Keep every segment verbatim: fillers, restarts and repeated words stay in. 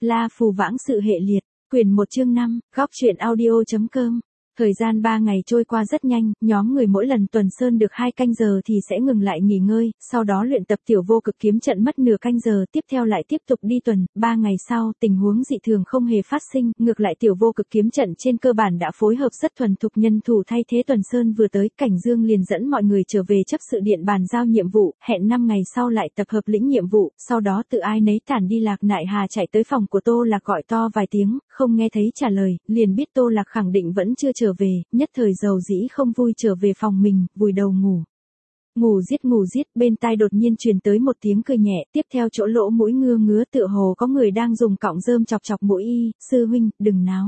La Phù Vãng Sự Hệ Liệt, quyển một chương năm, góc truyện audio.com. Thời gian ba ngày trôi qua rất nhanh, nhóm người mỗi lần tuần sơn được hai canh giờ thì sẽ ngừng lại nghỉ ngơi, sau đó luyện tập tiểu vô cực kiếm trận mất nửa canh giờ, tiếp theo lại tiếp tục đi tuần. Ba ngày sau, tình huống dị thường không hề phát sinh, ngược lại tiểu vô cực kiếm trận trên cơ bản đã phối hợp rất thuần thục. Nhân thủ thay thế tuần sơn vừa tới, Cảnh Dương liền dẫn mọi người trở về chấp sự điện bàn giao nhiệm vụ, hẹn năm ngày sau lại tập hợp lĩnh nhiệm vụ, sau đó tự ai nấy tản đi. Lạc Nại Hà chạy tới phòng của Tô Lạc gọi to vài tiếng, không nghe thấy trả lời, liền biết Tô Lạc khẳng định vẫn chưa trở về, nhất thời dầu dĩ không vui trở về phòng mình, vùi đầu ngủ. Ngủ giết ngủ giết, bên tai đột nhiên truyền tới một tiếng cười nhẹ, tiếp theo chỗ lỗ mũi ngưa ngứa tựa hồ có người đang dùng cọng rơm chọc chọc mũi y. Sư huynh, đừng náo.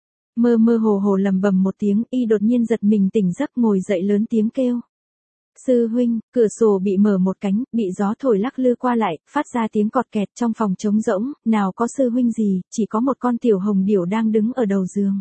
Mơ mơ hồ hồ lầm bầm một tiếng, y đột nhiên giật mình tỉnh giấc ngồi dậy lớn tiếng kêu. Sư huynh, cửa sổ bị mở một cánh, bị gió thổi lắc lư qua lại, phát ra tiếng cọt kẹt. Trong phòng trống rỗng, nào có sư huynh gì, chỉ có một con tiểu hồng điểu đang đứng ở đầu giường.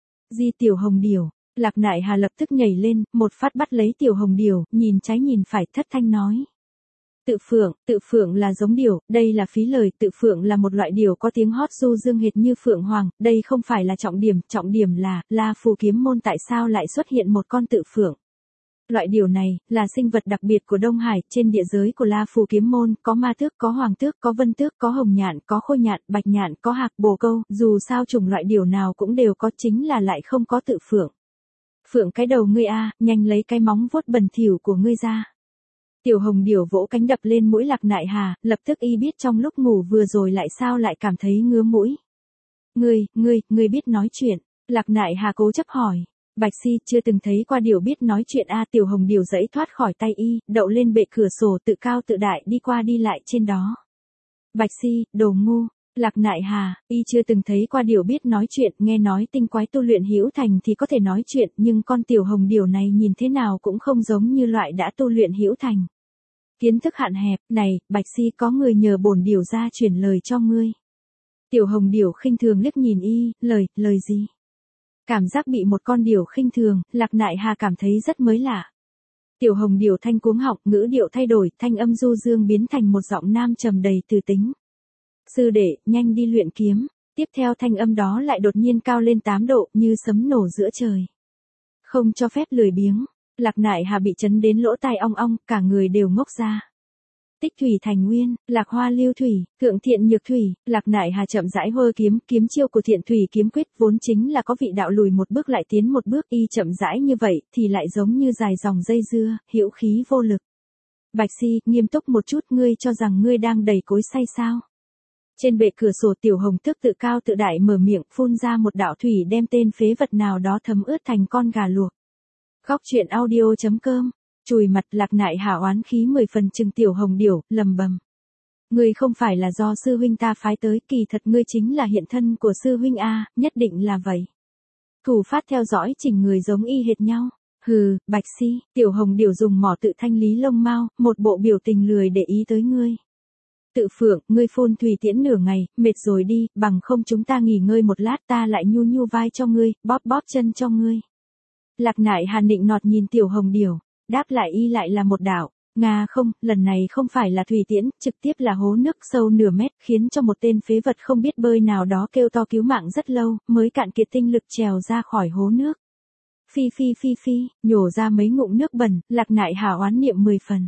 Di tiểu hồng điểu, Lạc Nại Hà lập tức nhảy lên, một phát bắt lấy tiểu hồng điểu, nhìn trái nhìn phải, thất thanh nói. Tự phượng, tự phượng là giống điểu, đây là phí lời. Tự phượng là một loại điểu có tiếng hót du dương hệt như phượng hoàng, đây không phải là trọng điểm, trọng điểm là, La Phù kiếm môn tại sao lại xuất hiện một con tự phượng. Loại điểu này, là sinh vật đặc biệt của Đông Hải, trên địa giới của La Phù kiếm môn, có ma tước, có hoàng tước, có vân tước, có hồng nhạn, có khôi nhạn, bạch nhạn, có hạc bồ câu, dù sao chủng loại điểu nào cũng đều có, chính là lại không có tự phượng. Phượng cái đầu ngươi a, nhanh lấy cái móng vuốt bẩn thỉu của ngươi ra. Tiểu hồng điểu vỗ cánh đập lên mũi Lạc Nại Hà, lập tức y biết trong lúc ngủ vừa rồi lại sao lại cảm thấy ngứa mũi. Ngươi, ngươi, ngươi biết nói chuyện, Lạc Nại Hà cố chấp hỏi. Bạch Si chưa từng thấy qua điểu biết nói chuyện a. Tiểu hồng điểu giãy thoát khỏi tay y, đậu lên bệ cửa sổ tự cao tự đại đi qua đi lại trên đó. Bạch Si, đồ ngu. Lạc Nại Hà, y chưa từng thấy qua điểu biết nói chuyện, nghe nói tinh quái tu luyện hữu thành thì có thể nói chuyện, nhưng con tiểu hồng điểu này nhìn thế nào cũng không giống như loại đã tu luyện hữu thành. Kiến thức hạn hẹp, này, Bạch Si có người nhờ bổn điểu ra truyền lời cho ngươi. Tiểu hồng điểu khinh thường liếc nhìn y, lời, lời gì? Cảm giác bị một con điểu khinh thường, Lạc Nại Hà cảm thấy rất mới lạ. Tiểu hồng điểu thanh cuống họng, ngữ điệu thay đổi, thanh âm du dương biến thành một giọng nam trầm đầy từ tính. Sư đệ, nhanh đi luyện kiếm. Tiếp theo thanh âm đó lại đột nhiên cao lên tám độ, như sấm nổ giữa trời. Không cho phép lười biếng. Lạc Nại Hà bị chấn đến lỗ tai ong ong, cả người đều ngốc ra. Tích thủy thành nguyên, lạc hoa lưu thủy, thượng thiện nhược thủy. Lạc Nại Hà chậm rãi hơ kiếm, kiếm chiêu của thiện thủy kiếm quyết vốn chính là có vị đạo lùi một bước lại tiến một bước, y chậm rãi như vậy thì lại giống như dài dòng dây dưa, hữu khí vô lực. Bạch Si, nghiêm túc một chút, ngươi cho rằng ngươi đang đầy cối xay sao? Trên bệ cửa sổ tiểu hồng tước tự cao tự đại mở miệng, phun ra một đạo thủy đem tên phế vật nào đó thấm ướt thành con gà luộc. Góc truyện audio.com. Chùi mặt. Lạc Nại Hà oán khí mười phần chừng tiểu hồng điểu, lầm bầm. Ngươi không phải là do sư huynh ta phái tới, kỳ thật ngươi chính là hiện thân của sư huynh a, nhất định là vậy. Thủ phát theo dõi chỉnh người giống y hệt nhau. Hừ, Bạch Si, tiểu hồng điểu dùng mỏ tự thanh lý lông mao, một bộ biểu tình lười để ý tới ngươi. Tự phượng, ngươi phun thủy tiễn nửa ngày, mệt rồi đi, bằng không chúng ta nghỉ ngơi một lát, ta lại nhu nhu vai cho ngươi, bóp bóp chân cho ngươi. Lạc Nại Hà nịnh nọt nhìn tiểu hồng điểu, đáp lại y lại là một đạo. Nga không, lần này không phải là thủy tiễn, trực tiếp là hố nước sâu nửa mét, khiến cho một tên phế vật không biết bơi nào đó kêu to cứu mạng rất lâu, mới cạn kiệt tinh lực trèo ra khỏi hố nước. Phi phi phi phi, nhổ ra mấy ngụm nước bẩn, Lạc Nại Hà oán niệm mười phần.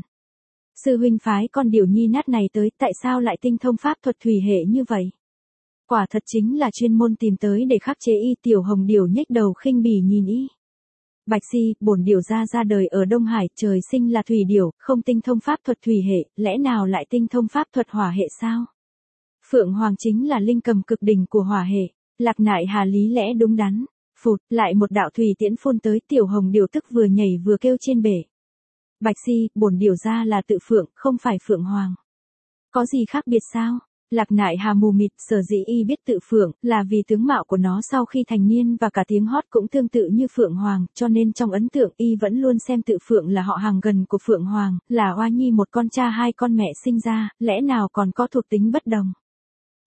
Sư huynh phái con điểu nhi nát này tới, tại sao lại tinh thông pháp thuật thủy hệ như vậy? Quả thật chính là chuyên môn tìm tới để khắc chế y. Tiểu hồng điểu nhếch đầu khinh bỉ nhìn y. Bạch Si, bổn điểu ra ra đời ở Đông Hải, trời sinh là thủy điểu, không tinh thông pháp thuật thủy hệ, lẽ nào lại tinh thông pháp thuật hỏa hệ sao? Phượng Hoàng chính là linh cầm cực đỉnh của hỏa hệ. Lạc Nại Hà lý lẽ đúng đắn. Phụt, lại một đạo thủy tiễn phun tới, tiểu hồng điểu tức vừa nhảy vừa kêu trên bể. Bạch Si, bổn điểu ra là tự phượng, không phải Phượng Hoàng. Có gì khác biệt sao? Lạc Nại Hà mù mịt, sở dĩ y biết tự phượng, là vì tướng mạo của nó sau khi thành niên và cả tiếng hót cũng tương tự như Phượng Hoàng, cho nên trong ấn tượng y vẫn luôn xem tự phượng là họ hàng gần của Phượng Hoàng, là oa nhi một con cha hai con mẹ sinh ra, lẽ nào còn có thuộc tính bất đồng.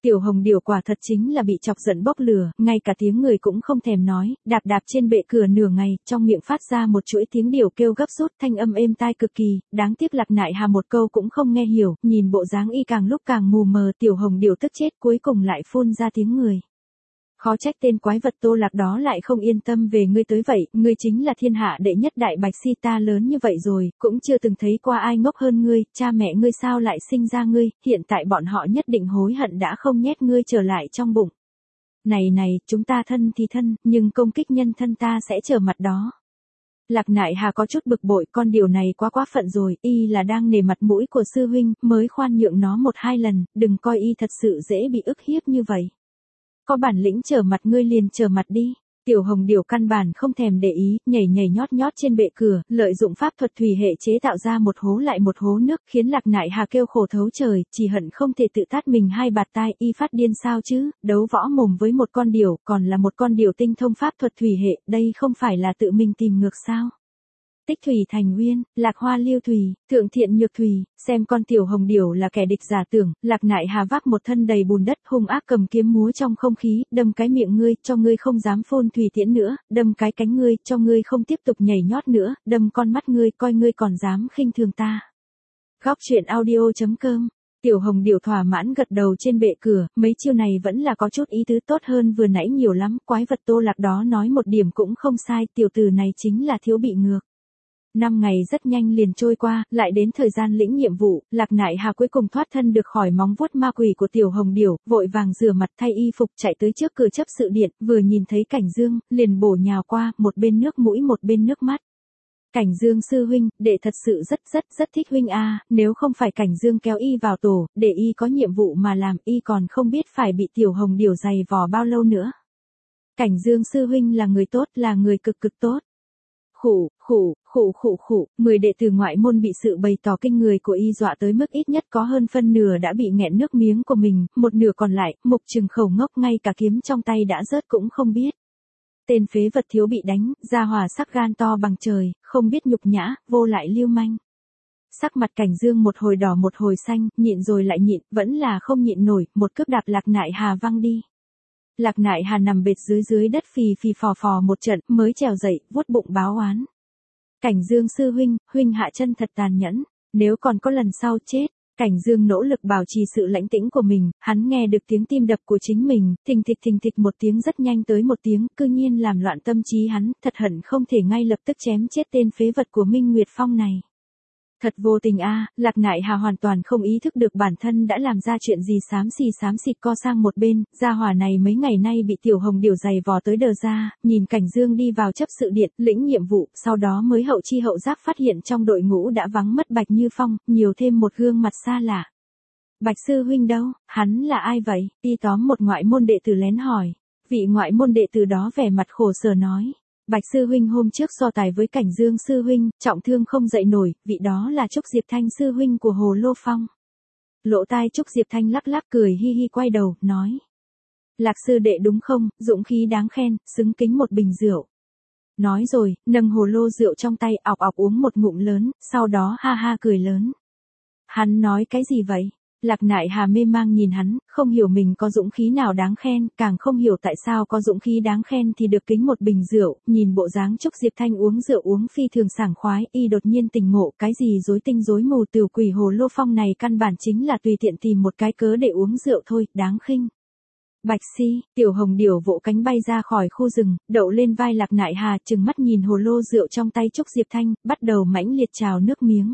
Tiểu Hồng Điểu quả thật chính là bị chọc giận bốc lửa, ngay cả tiếng người cũng không thèm nói, đạp đạp trên bệ cửa nửa ngày, trong miệng phát ra một chuỗi tiếng điểu kêu gấp rút, thanh âm êm tai cực kỳ, đáng tiếc Lạc Nại Hà một câu cũng không nghe hiểu, nhìn bộ dáng y càng lúc càng mù mờ, Tiểu Hồng Điểu tức chết cuối cùng lại phun ra tiếng người. Khó trách tên quái vật Tô Lạc đó lại không yên tâm về ngươi tới vậy, ngươi chính là thiên hạ đệ nhất đại bạch si ta lớn như vậy rồi, cũng chưa từng thấy qua ai ngốc hơn ngươi, cha mẹ ngươi sao lại sinh ra ngươi, hiện tại bọn họ nhất định hối hận đã không nhét ngươi trở lại trong bụng. Này này, chúng ta thân thì thân, nhưng công kích nhân thân ta sẽ trở mặt đó. Lạc Nại Hà có chút bực bội, con điều này quá quá phận rồi, y là đang nể mặt mũi của sư huynh, mới khoan nhượng nó một hai lần, đừng coi y thật sự dễ bị ức hiếp như vậy. Có bản lĩnh trở mặt ngươi liền trở mặt đi. Tiểu Hồng Điểu căn bản không thèm để ý, nhảy nhảy nhót nhót trên bệ cửa, lợi dụng pháp thuật thủy hệ chế tạo ra một hố lại một hố nước, khiến Lạc Nại Hà kêu khổ thấu trời, chỉ hận không thể tự tát mình hai bạt tai, y phát điên sao chứ, đấu võ mồm với một con điểu, còn là một con điểu tinh thông pháp thuật thủy hệ, đây không phải là tự mình tìm ngược sao. Tích thủy thành nguyên, lạc hoa liêu thủy, thượng thiện nhược thủy, xem con Tiểu Hồng Điểu là kẻ địch giả tưởng, Lạc Nại Hà vác một thân đầy bùn đất hung ác cầm kiếm múa trong không khí, đâm cái miệng ngươi, cho ngươi không dám phun thủy tiễn nữa, đâm cái cánh ngươi, cho ngươi không tiếp tục nhảy nhót nữa, đâm con mắt ngươi, coi ngươi còn dám khinh thường ta. Góc truyện audio chấm com. Tiểu Hồng Điểu thỏa mãn gật đầu trên bệ cửa, mấy chiêu này vẫn là có chút ý tứ tốt hơn vừa nãy nhiều lắm, quái vật Tô Lạc đó nói một điểm cũng không sai, tiểu tử này chính là thiếu bị ngược. Năm ngày rất nhanh liền trôi qua, lại đến thời gian lĩnh nhiệm vụ, Lạc Nại Hà cuối cùng thoát thân được khỏi móng vuốt ma quỷ của Tiểu Hồng Điểu, vội vàng rửa mặt thay y phục chạy tới trước cửa chấp sự điện, vừa nhìn thấy Cảnh Dương, liền bổ nhào qua, một bên nước mũi một bên nước mắt. Cảnh Dương sư huynh, đệ thật sự rất rất rất thích huynh a, nếu không phải Cảnh Dương kéo y vào tổ, để y có nhiệm vụ mà làm, y còn không biết phải bị Tiểu Hồng Điểu giày vò bao lâu nữa. Cảnh Dương sư huynh là người tốt, là người cực cực tốt. Khụ, khụ, khụ khụ khụ, mười đệ tử ngoại môn bị sự bày tỏ kinh người của y dọa tới mức ít nhất có hơn phân nửa đã bị nghẹn nước miếng của mình, một nửa còn lại, mục trừng khẩu ngốc ngay cả kiếm trong tay đã rớt cũng không biết. Tên phế vật thiếu bị đánh, ra hỏa sắc gan to bằng trời, không biết nhục nhã, vô lại lưu manh. Sắc mặt Cảnh Dương một hồi đỏ một hồi xanh, nhịn rồi lại nhịn, vẫn là không nhịn nổi, một cước đạp Lạc Nại Hà văng đi. Lạc Nại Hà nằm bệt dưới dưới đất phì phì phò phò một trận, mới trèo dậy, vuốt bụng báo oán. Cảnh Dương sư huynh, huynh hạ chân thật tàn nhẫn, nếu còn có lần sau chết. Cảnh Dương nỗ lực bảo trì sự lãnh tĩnh của mình, hắn nghe được tiếng tim đập của chính mình, thình thịch thình thịch một tiếng rất nhanh tới một tiếng, cư nhiên làm loạn tâm trí hắn, thật hận không thể ngay lập tức chém chết tên phế vật của Minh Nguyệt Phong này. Thật vô tình a, Lạc Nại Hà hoàn toàn không ý thức được bản thân đã làm ra chuyện gì xám xì xám xịt co sang một bên, gia hỏa này mấy ngày nay bị Tiểu Hồng Điểu giày vò tới đờ ra, nhìn Cảnh Dương đi vào chấp sự điện, lĩnh nhiệm vụ, sau đó mới hậu chi hậu giác phát hiện trong đội ngũ đã vắng mất Bạch Như Phong, nhiều thêm một gương mặt xa lạ. Bạch sư huynh đâu, hắn là ai vậy? Y tóm một ngoại môn đệ tử lén hỏi, vị ngoại môn đệ tử đó vẻ mặt khổ sở nói. Bạch sư huynh hôm trước so tài với Cảnh Dương sư huynh, trọng thương không dậy nổi, vị đó là Trúc Diệp Thanh sư huynh của Hồ Lô Phong. Lỗ tai Trúc Diệp Thanh lắc lắc cười hi hi quay đầu, nói. Lạc sư đệ đúng không, dũng khí đáng khen, xứng kính một bình rượu. Nói rồi, nâng hồ lô rượu trong tay ọc ọc uống một ngụm lớn, sau đó ha ha cười lớn. Hắn nói cái gì vậy? Lạc Nại Hà mê mang nhìn hắn, không hiểu mình có dũng khí nào đáng khen, càng không hiểu tại sao có dũng khí đáng khen thì được kính một bình rượu, nhìn bộ dáng Trúc Diệp Thanh uống rượu uống phi thường sảng khoái, y đột nhiên tỉnh ngộ, cái gì rối tinh rối mù tiểu quỷ Hồ Lô Phong này căn bản chính là tùy tiện tìm một cái cớ để uống rượu thôi, đáng khinh. Bạch si, Tiểu Hồng Điểu vỗ cánh bay ra khỏi khu rừng, đậu lên vai Lạc Nại Hà, trừng mắt nhìn hồ lô rượu trong tay Trúc Diệp Thanh, bắt đầu mãnh liệt trào nước miếng.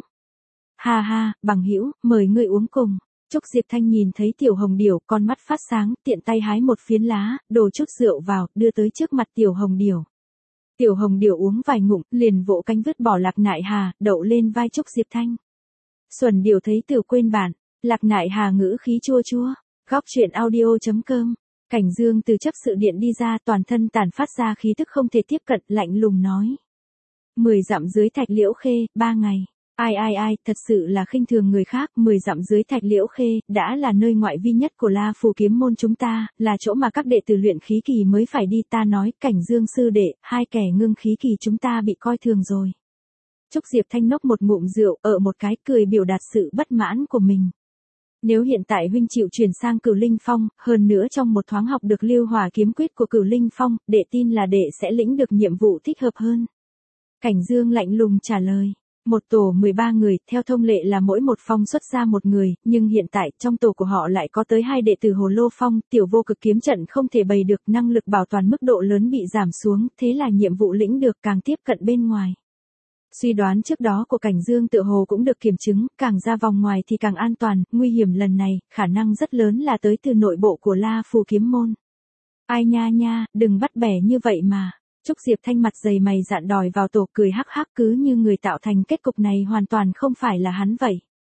Ha ha, bằng hữu, mời ngươi uống cùng. Trúc Diệp Thanh nhìn thấy Tiểu Hồng Điểu, con mắt phát sáng, tiện tay hái một phiến lá, đổ chút rượu vào, đưa tới trước mặt Tiểu Hồng Điểu. Tiểu Hồng Điểu uống vài ngụm, liền vỗ cánh vứt bỏ Lạc Nại Hà, đậu lên vai Trúc Diệp Thanh. Xuẩn Điểu thấy Tiểu quên bản, Lạc Nại Hà ngữ khí chua chua. Góc truyện audio chấm com. Cảnh Dương từ chấp sự điện đi ra, toàn thân tản phát ra khí tức không thể tiếp cận, lạnh lùng nói. Mười dặm dưới Thạch Liễu Khê, ba ngày. Ai ai ai, thật sự là khinh thường người khác, mười dặm dưới Thạch Liễu Khê, đã là nơi ngoại vi nhất của La Phù kiếm môn chúng ta, là chỗ mà các đệ tử luyện khí kỳ mới phải đi, ta nói, Cảnh Dương sư đệ, hai kẻ ngưng khí kỳ chúng ta bị coi thường rồi. Trúc Diệp Thanh nốc một ngụm rượu, ở một cái cười biểu đạt sự bất mãn của mình. Nếu hiện tại huynh chịu chuyển sang Cửu Linh Phong, hơn nữa trong một thoáng học được Lưu Hỏa kiếm quyết của Cửu Linh Phong, đệ tin là đệ sẽ lĩnh được nhiệm vụ thích hợp hơn. Cảnh Dương lạnh lùng trả lời. Một tổ mười ba người, theo thông lệ là mỗi một phong xuất ra một người, nhưng hiện tại trong tổ của họ lại có tới hai đệ tử Hồ Lô Phong, tiểu vô cực kiếm trận không thể bày được, năng lực bảo toàn mức độ lớn bị giảm xuống, thế là nhiệm vụ lĩnh được càng tiếp cận bên ngoài. Suy đoán trước đó của Cảnh Dương tựa hồ cũng được kiểm chứng, càng ra vòng ngoài thì càng an toàn, nguy hiểm lần này, khả năng rất lớn là tới từ nội bộ của La Phù kiếm môn. Ai nha nha, đừng bắt bẻ như vậy mà. Trúc Diệp Thanh mặt dày mày dạn đòi vào tổ cười hắc hắc, cứ như người tạo thành kết cục này hoàn toàn không phải là hắn vậy.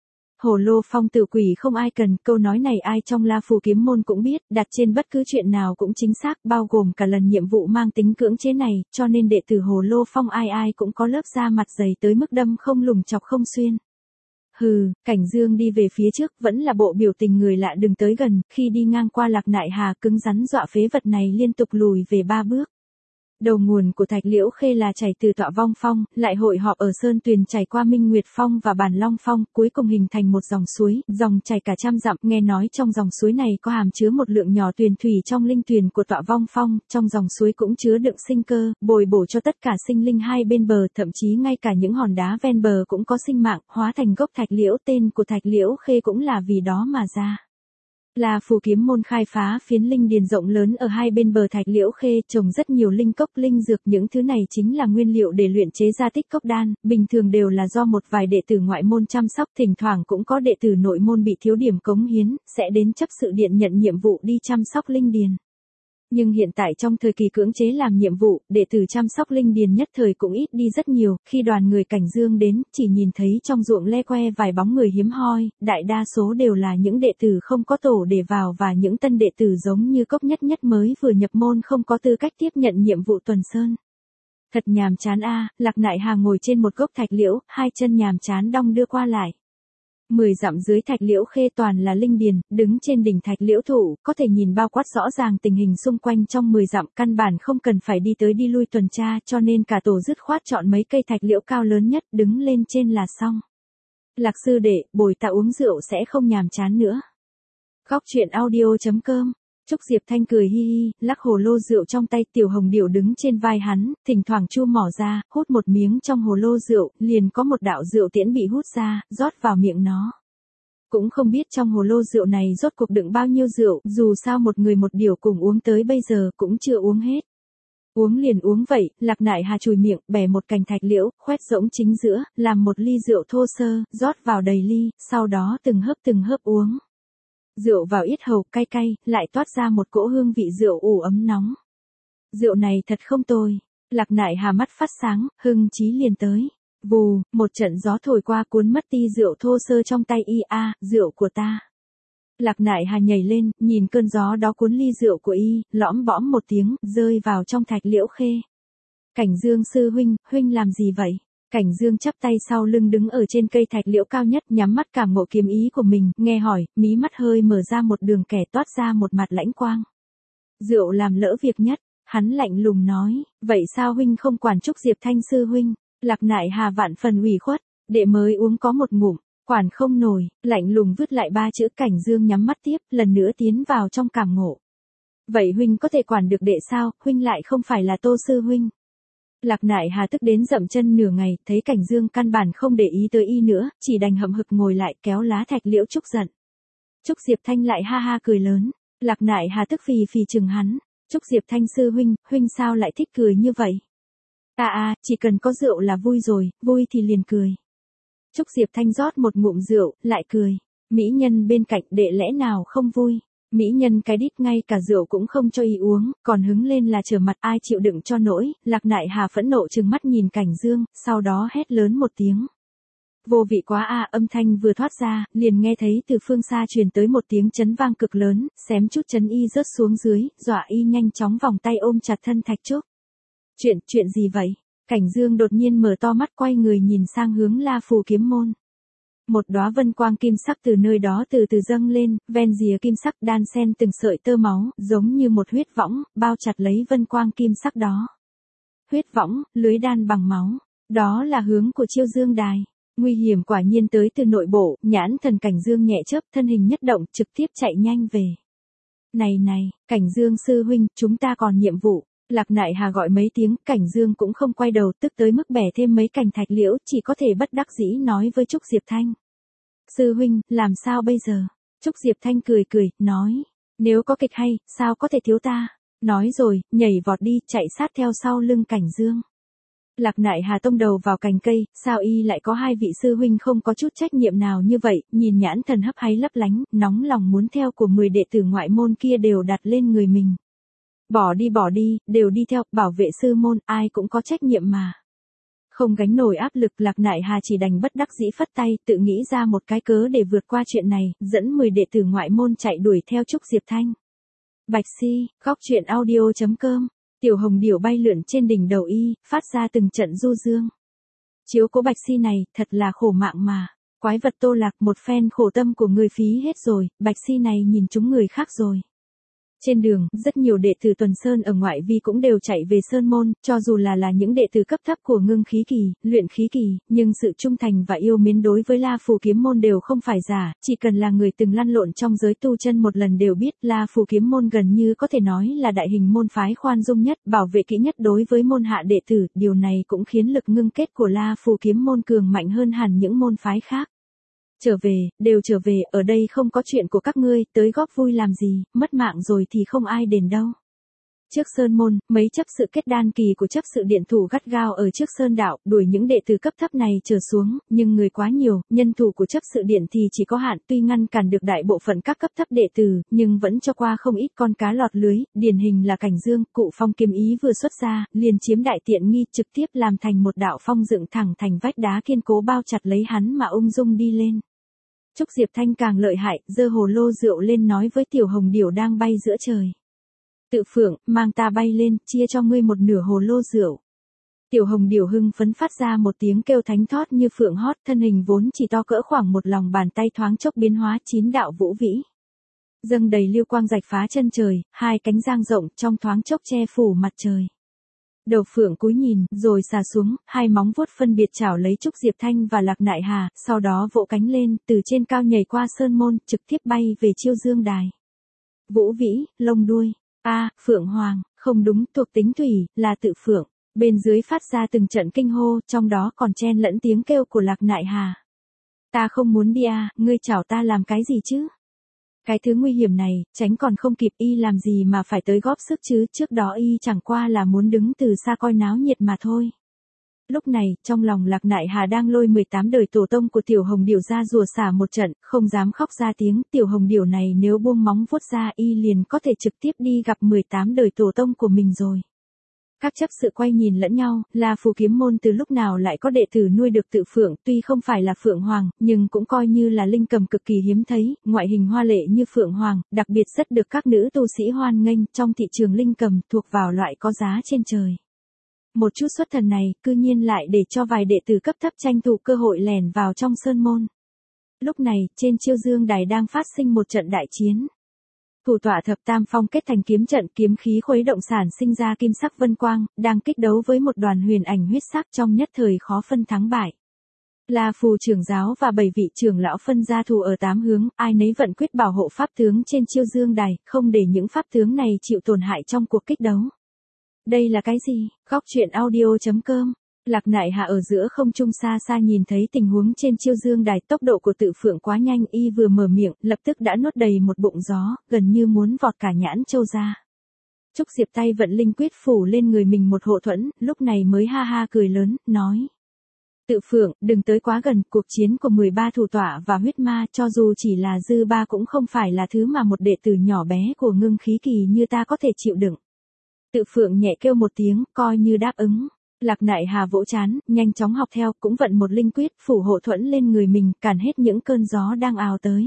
Hồ Lô Phong tự quỷ không ai cần, câu nói này ai trong La Phù kiếm môn cũng biết, đặt trên bất cứ chuyện nào cũng chính xác, bao gồm cả lần nhiệm vụ mang tính cưỡng chế này, cho nên đệ tử Hồ Lô Phong ai ai cũng có lớp da mặt dày tới mức đâm không lùng chọc không xuyên. Hừ, Cảnh Dương đi về phía trước, vẫn là bộ biểu tình người lạ đừng tới gần, khi đi ngang qua Lạc Nại Hà cứng rắn dọa phế vật này liên tục lùi về ba bước. Đầu nguồn của Thạch Liễu Khê là chảy từ Tọa Vong Phong, lại hội họp ở Sơn Tuyền chảy qua Minh Nguyệt Phong và Bản Long Phong, cuối cùng hình thành một dòng suối, dòng chảy cả trăm dặm, nghe nói trong dòng suối này có hàm chứa một lượng nhỏ tuyền thủy trong linh tuyền của Tọa Vong Phong, trong dòng suối cũng chứa đựng sinh cơ, bồi bổ cho tất cả sinh linh hai bên bờ, thậm chí ngay cả những hòn đá ven bờ cũng có sinh mạng, hóa thành gốc Thạch Liễu, tên của Thạch Liễu Khê cũng là vì đó mà ra. La Phù kiếm môn khai phá phiến linh điền rộng lớn ở hai bên bờ Thạch Liễu Khê, trồng rất nhiều linh cốc, linh dược, những thứ này chính là nguyên liệu để luyện chế ra tích cốc đan, bình thường đều là do một vài đệ tử ngoại môn chăm sóc, thỉnh thoảng cũng có đệ tử nội môn bị thiếu điểm cống hiến, sẽ đến chấp sự điện nhận nhiệm vụ đi chăm sóc linh điền. Nhưng hiện tại trong thời kỳ cưỡng chế làm nhiệm vụ, đệ tử chăm sóc linh điền nhất thời cũng ít đi rất nhiều, khi đoàn người Cảnh Dương đến, chỉ nhìn thấy trong ruộng le que vài bóng người hiếm hoi, đại đa số đều là những đệ tử không có tổ để vào và những tân đệ tử giống như Cốc Nhất Nhất mới vừa nhập môn không có tư cách tiếp nhận nhiệm vụ tuần sơn. Thật nhàm chán a, Lạc Nại Hà ngồi trên một gốc thạch liễu, hai chân nhàm chán đong đưa qua lại. Mười dặm dưới Thạch Liễu Khê toàn là linh điền, đứng trên đỉnh Thạch Liễu thụ, có thể nhìn bao quát rõ ràng tình hình xung quanh trong mười dặm, căn bản không cần phải đi tới đi lui tuần tra, cho nên cả tổ dứt khoát chọn mấy cây thạch liễu cao lớn nhất, đứng lên trên là xong. Lạc sư đệ, bồi ta uống rượu sẽ không nhàm chán nữa. Góc truyện audio chấm com. Trúc Diệp Thanh cười hi hi, lắc hồ lô rượu trong tay, Tiểu Hồng Điểu đứng trên vai hắn, thỉnh thoảng chu mỏ ra, hút một miếng trong hồ lô rượu, liền có một đạo rượu tiễn bị hút ra, rót vào miệng nó. Cũng không biết trong hồ lô rượu này rốt cuộc đựng bao nhiêu rượu, dù sao một người một điểu cùng uống tới bây giờ cũng chưa uống hết. Uống liền uống vậy, Lạc Nại Hà chùi miệng, bẻ một cành thạch liễu, khoét rỗng chính giữa, làm một ly rượu thô sơ, rót vào đầy ly, sau đó từng hớp từng hớp uống. Rượu vào yết hầu cay cay, lại toát ra một cỗ hương vị rượu ủ ấm nóng. Rượu này thật không tồi. Lạc Nại Hà mắt phát sáng, hưng chí liền tới. Vù, một trận gió thổi qua cuốn mất ti rượu thô sơ trong tay y a, rượu của ta. Lạc Nại Hà nhảy lên, nhìn cơn gió đó cuốn ly rượu của y, lõm bõm một tiếng, rơi vào trong Thạch Liễu Khê. Cảnh Dương sư huynh, huynh làm gì vậy? Cảnh Dương chắp tay sau lưng đứng ở trên cây thạch liễu cao nhất, nhắm mắt cảm ngộ kiếm ý của mình, nghe hỏi, mí mắt hơi mở ra một đường kẻ toát ra một mặt lãnh quang. Rượu làm lỡ việc nhất, hắn lạnh lùng nói, vậy sao huynh không quản Trúc Diệp Thanh sư huynh? Lạc Nại Hà vạn phần ủy khuất, đệ mới uống có một ngụm, quản không nổi, lạnh lùng vứt lại ba chữ. Cảnh Dương nhắm mắt tiếp, lần nữa tiến vào trong cảm ngộ. Vậy huynh có thể quản được đệ sao, huynh lại không phải là Tô sư huynh. Lạc Nại Hà tức đến dậm chân nửa ngày, thấy Cảnh Dương căn bản không để ý tới y nữa, chỉ đành hậm hực ngồi lại kéo lá thạch liễu Trúc giận. Trúc Diệp Thanh lại ha ha cười lớn, Lạc Nại Hà tức phì phì chừng hắn, Trúc Diệp Thanh sư huynh, huynh sao lại thích cười như vậy? À à, chỉ cần có rượu là vui rồi, vui thì liền cười. Trúc Diệp Thanh rót một ngụm rượu, lại cười, mỹ nhân bên cạnh đệ lẽ nào không vui? Mỹ nhân cái đít ngay cả rượu cũng không cho y uống, còn hứng lên là trở mặt, ai chịu đựng cho nổi. Lạc Nại Hà phẫn nộ trừng mắt nhìn Cảnh Dương, sau đó hét lớn một tiếng. Vô vị quá a, âm thanh vừa thoát ra, liền nghe thấy từ phương xa truyền tới một tiếng chấn vang cực lớn, xém chút chấn y rớt xuống dưới, dọa y nhanh chóng vòng tay ôm chặt thân Thạch Trúc. Chuyện, chuyện gì vậy? Cảnh Dương đột nhiên mở to mắt quay người nhìn sang hướng La Phù kiếm môn. Một đóa vân quang kim sắc từ nơi đó từ từ dâng lên, ven rìa kim sắc đan xen từng sợi tơ máu, giống như một huyết võng, bao chặt lấy vân quang kim sắc đó. Huyết võng, lưới đan bằng máu, đó là hướng của Chiêu Dương Đài. Nguy hiểm quả nhiên tới từ nội bộ, nhãn thần Cảnh Dương nhẹ chớp, thân hình nhất động, trực tiếp chạy nhanh về. Này này, Cảnh Dương sư huynh, chúng ta còn nhiệm vụ. Lạc Nại Hà gọi mấy tiếng, Cảnh Dương cũng không quay đầu, tức tới mức bẻ thêm mấy cành thạch liễu, chỉ có thể bất đắc dĩ nói với Trúc Diệp Thanh. Sư huynh, làm sao bây giờ? Trúc Diệp Thanh cười cười, nói, nếu có kịch hay, sao có thể thiếu ta? Nói rồi, nhảy vọt đi, chạy sát theo sau lưng Cảnh Dương. Lạc Nại Hà tông đầu vào cành cây, sao y lại có hai vị sư huynh không có chút trách nhiệm nào như vậy, nhìn nhãn thần hấp háy lấp lánh, nóng lòng muốn theo của mười đệ tử ngoại môn kia đều đặt lên người mình. Bỏ đi bỏ đi, đều đi theo, bảo vệ sư môn, ai cũng có trách nhiệm mà. Không gánh nổi áp lực, Lạc Nại Hà chỉ đành bất đắc dĩ phất tay, tự nghĩ ra một cái cớ để vượt qua chuyện này, dẫn mười đệ tử ngoại môn chạy đuổi theo Trúc Diệp Thanh. Bạch Si, góc truyện audio chấm com. Tiểu hồng điểu bay lượn trên đỉnh đầu y, phát ra từng trận du dương. Chiếu cố Bạch Si này, thật là khổ mạng mà. Quái vật Tô Lạc, một phen khổ tâm của người phí hết rồi, Bạch Si này nhìn chúng người khác rồi. Trên đường, rất nhiều đệ tử Tuần Sơn ở ngoại vi cũng đều chạy về Sơn Môn, cho dù là là những đệ tử cấp thấp của Ngưng Khí Kỳ, Luyện Khí Kỳ, nhưng sự trung thành và yêu mến đối với La Phù Kiếm Môn đều không phải giả, chỉ cần là người từng lăn lộn trong giới tu chân một lần đều biết La Phù Kiếm Môn gần như có thể nói là đại hình môn phái khoan dung nhất, bảo vệ kỹ nhất đối với môn hạ đệ tử, điều này cũng khiến lực ngưng kết của La Phù Kiếm Môn cường mạnh hơn hẳn những môn phái khác. Trở về, đều trở về, ở đây không có chuyện của các ngươi, tới góp vui làm gì, mất mạng rồi thì không ai đền đâu. Trước Sơn Môn, mấy chấp sự kết đan kỳ của chấp sự điện thủ gắt gao ở trước Sơn Đạo, đuổi những đệ tử cấp thấp này trở xuống, nhưng người quá nhiều, nhân thủ của chấp sự điện thì chỉ có hạn, tuy ngăn cản được đại bộ phận các cấp thấp đệ tử, nhưng vẫn cho qua không ít con cá lọt lưới, điển hình là Cảnh Dương, cụ phong kiếm ý vừa xuất ra, liền chiếm đại tiện nghi, trực tiếp làm thành một đạo phong dựng thẳng thành vách đá kiên cố bao chặt lấy hắn mà ung dung đi lên. Trúc Diệp Thanh càng lợi hại, giơ hồ lô rượu lên nói với Tiểu Hồng Điểu đang bay giữa trời. Tự Phượng, mang ta bay lên, chia cho ngươi một nửa hồ lô rượu. Tiểu Hồng Điểu hưng phấn phát ra một tiếng kêu thánh thót như phượng hót, thân hình vốn chỉ to cỡ khoảng một lòng bàn tay thoáng chốc biến hóa chín đạo vũ vĩ. Dâng đầy lưu quang rạch phá chân trời, hai cánh giang rộng trong thoáng chốc che phủ mặt trời. Đầu phượng cúi nhìn, rồi xà xuống, hai móng vuốt phân biệt chảo lấy Trúc Diệp Thanh và Lạc Nại Hà, sau đó vỗ cánh lên, từ trên cao nhảy qua sơn môn, trực tiếp bay về Chiêu Dương Đài. Vũ vĩ, lông đuôi, a, phượng hoàng, không đúng, thuộc tính thủy, là tự phượng. Bên dưới phát ra từng trận kinh hô, trong đó còn chen lẫn tiếng kêu của Lạc Nại Hà. Ta không muốn đi à, ngươi chảo ta làm cái gì chứ? Cái thứ nguy hiểm này, tránh còn không kịp, y làm gì mà phải tới góp sức chứ, trước đó y chẳng qua là muốn đứng từ xa coi náo nhiệt mà thôi. Lúc này, trong lòng Lạc Nại Hà đang lôi mười tám đời tổ tông của Tiểu Hồng Điểu ra rùa xả một trận, không dám khóc ra tiếng, Tiểu Hồng Điểu này nếu buông móng vuốt ra y liền có thể trực tiếp đi gặp mười tám đời tổ tông của mình rồi. Các chấp sự quay nhìn lẫn nhau, La Phù Kiếm Môn từ lúc nào lại có đệ tử nuôi được tự phượng, tuy không phải là phượng hoàng, nhưng cũng coi như là linh cầm cực kỳ hiếm thấy, ngoại hình hoa lệ như phượng hoàng, đặc biệt rất được các nữ tu sĩ hoan nghênh, trong thị trường linh cầm thuộc vào loại có giá trên trời. Một chút xuất thần này, cư nhiên lại để cho vài đệ tử cấp thấp tranh thủ cơ hội lẻn vào trong sơn môn. Lúc này, trên Chiêu Dương Đài đang phát sinh một trận đại chiến. Thủ tọa thập tam phong kết thành kiếm trận, kiếm khí khuấy động sản sinh ra kim sắc vân quang, đang kích đấu với một đoàn huyền ảnh huyết sắc, trong nhất thời khó phân thắng bại. La Phù trưởng giáo và bảy vị trưởng lão phân ra thù ở tám hướng, ai nấy vận quyết bảo hộ pháp tướng trên Chiêu Dương Đài, không để những pháp tướng này chịu tổn hại trong cuộc kích đấu. Đây là cái gì? Góc truyện audio chấm com. Lạc Nại Hà ở giữa không trung xa xa nhìn thấy tình huống trên Chiêu Dương Đài, tốc độ của tự phượng quá nhanh, y vừa mở miệng, lập tức đã nuốt đầy một bụng gió, gần như muốn vọt cả nhãn châu ra. Trúc Diệp tay vận linh quyết phủ lên người mình một hộ thuẫn, lúc này mới ha ha cười lớn, nói. Tự phượng, đừng tới quá gần, cuộc chiến của mười ba thủ tọa và huyết ma, cho dù chỉ là dư ba cũng không phải là thứ mà một đệ tử nhỏ bé của Ngưng Khí Kỳ như ta có thể chịu đựng. Tự phượng nhẹ kêu một tiếng, coi như đáp ứng. Lạc Nại Hà vỗ chán, nhanh chóng học theo, cũng vận một linh quyết, phủ hộ thuẫn lên người mình, cản hết những cơn gió đang ào tới.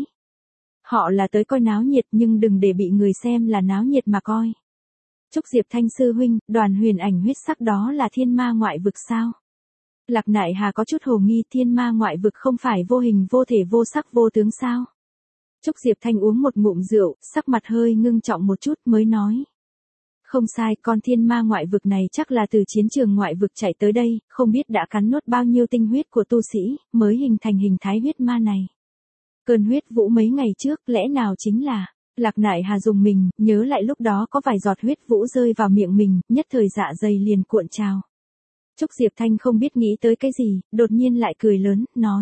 Họ là tới coi náo nhiệt nhưng đừng để bị người xem là náo nhiệt mà coi. Trúc Diệp Thanh sư huynh, đoàn huyền ảnh huyết sắc đó là thiên ma ngoại vực sao? Lạc Nại Hà có chút hồ nghi, thiên ma ngoại vực không phải vô hình vô thể vô sắc vô tướng sao? Trúc Diệp Thanh uống một ngụm rượu, sắc mặt hơi ngưng trọng một chút mới nói. Không sai, con thiên ma ngoại vực này chắc là từ chiến trường ngoại vực chạy tới đây, không biết đã cắn nuốt bao nhiêu tinh huyết của tu sĩ, mới hình thành hình thái huyết ma này. Cơn huyết vũ mấy ngày trước, lẽ nào chính là... Lạc Nại Hà dùng mình, nhớ lại lúc đó có vài giọt huyết vũ rơi vào miệng mình, nhất thời dạ dày liền cuộn trào. Trúc Diệp Thanh không biết nghĩ tới cái gì, đột nhiên lại cười lớn, nói.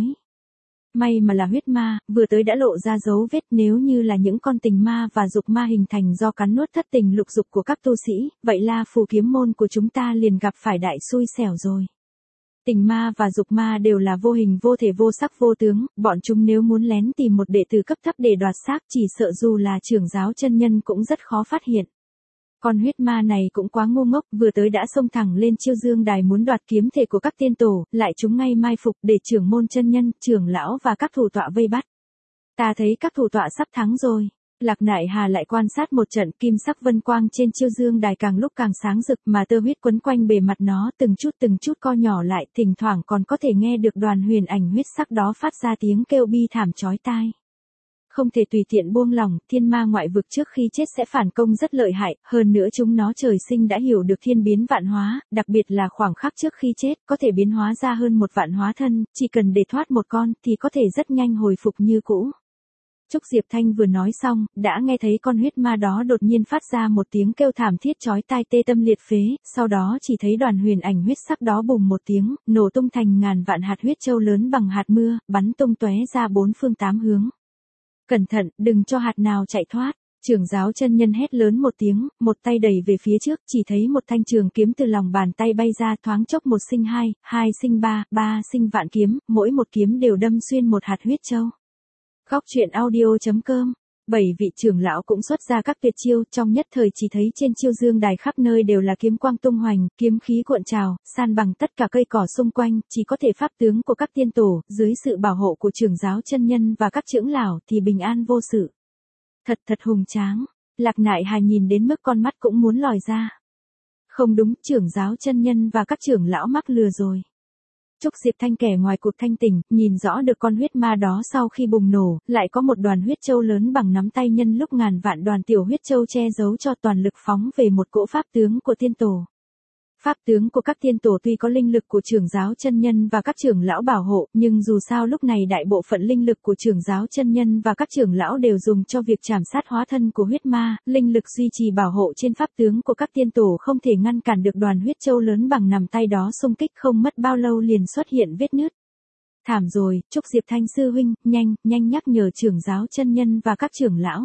May mà là huyết ma, vừa tới đã lộ ra dấu vết, nếu như là những con tình ma và dục ma hình thành do cắn nuốt thất tình lục dục của các tu sĩ, vậy La Phù kiếm môn của chúng ta liền gặp phải đại xui xẻo rồi. Tình ma và dục ma đều là vô hình vô thể vô sắc vô tướng, bọn chúng nếu muốn lén tìm một đệ tử cấp thấp để đoạt xác chỉ sợ dù là trưởng giáo chân nhân cũng rất khó phát hiện. Con huyết ma này cũng quá ngu ngốc, vừa tới đã xông thẳng lên Chiêu Dương Đài muốn đoạt kiếm thể của các tiên tổ, lại chúng ngay mai phục để trưởng môn chân nhân, trưởng lão và các thủ tọa vây bắt. Ta thấy các thủ tọa sắp thắng rồi. Lạc Nại Hà lại quan sát một trận, kim sắc vân quang trên Chiêu Dương Đài càng lúc càng sáng rực mà tơ huyết quấn quanh bề mặt nó từng chút từng chút co nhỏ lại, thỉnh thoảng còn có thể nghe được đoàn huyền ảnh huyết sắc đó phát ra tiếng kêu bi thảm chói tai. Không thể tùy tiện buông lỏng, thiên ma ngoại vực trước khi chết sẽ phản công rất lợi hại, hơn nữa chúng nó trời sinh đã hiểu được thiên biến vạn hóa, đặc biệt là khoảng khắc trước khi chết, có thể biến hóa ra hơn một vạn hóa thân, chỉ cần để thoát một con thì có thể rất nhanh hồi phục như cũ. Trúc Diệp Thanh vừa nói xong, đã nghe thấy con huyết ma đó đột nhiên phát ra một tiếng kêu thảm thiết chói tai tê tâm liệt phế, sau đó chỉ thấy đoàn huyền ảnh huyết sắc đó bùng một tiếng, nổ tung thành ngàn vạn hạt huyết châu lớn bằng hạt mưa, bắn tung tóe ra bốn phương tám hướng. Cẩn thận, đừng cho hạt nào chạy thoát. Trưởng giáo chân nhân hét lớn một tiếng, một tay đẩy về phía trước, chỉ thấy một thanh trường kiếm từ lòng bàn tay bay ra, thoáng chốc một sinh hai, hai sinh ba, ba sinh vạn kiếm, mỗi một kiếm đều đâm xuyên một hạt huyết châu. Góc truyện audio chấm com. Bảy vị trưởng lão cũng xuất ra các tuyệt chiêu, trong nhất thời chỉ thấy trên Chiêu Dương Đài khắp nơi đều là kiếm quang tung hoành, kiếm khí cuộn trào, san bằng tất cả cây cỏ xung quanh, chỉ có thể pháp tướng của các tiên tổ, dưới sự bảo hộ của trưởng giáo chân nhân và các trưởng lão thì bình an vô sự. Thật thật hùng tráng. Lạc Nại Hà nhìn đến mức con mắt cũng muốn lòi ra. Không đúng, trưởng giáo chân nhân và các trưởng lão mắc lừa rồi. Trúc Diệp Thanh kẻ ngoài cuộc thanh tỉnh, nhìn rõ được con huyết ma đó sau khi bùng nổ, lại có một đoàn huyết châu lớn bằng nắm tay nhân lúc ngàn vạn đoàn tiểu huyết châu che giấu cho toàn lực phóng về một cỗ pháp tướng của tiên tổ. Pháp tướng của các tiên tổ tuy có linh lực của trưởng giáo chân nhân và các trưởng lão bảo hộ, nhưng dù sao lúc này đại bộ phận linh lực của trưởng giáo chân nhân và các trưởng lão đều dùng cho việc trảm sát hóa thân của huyết ma, linh lực duy trì bảo hộ trên pháp tướng của các tiên tổ không thể ngăn cản được đoàn huyết châu lớn bằng nắm tay đó xung kích, không mất bao lâu liền xuất hiện vết nứt. Thảm rồi, Trúc Diệp Thanh sư huynh, nhanh, nhanh nhắc nhở trưởng giáo chân nhân và các trưởng lão.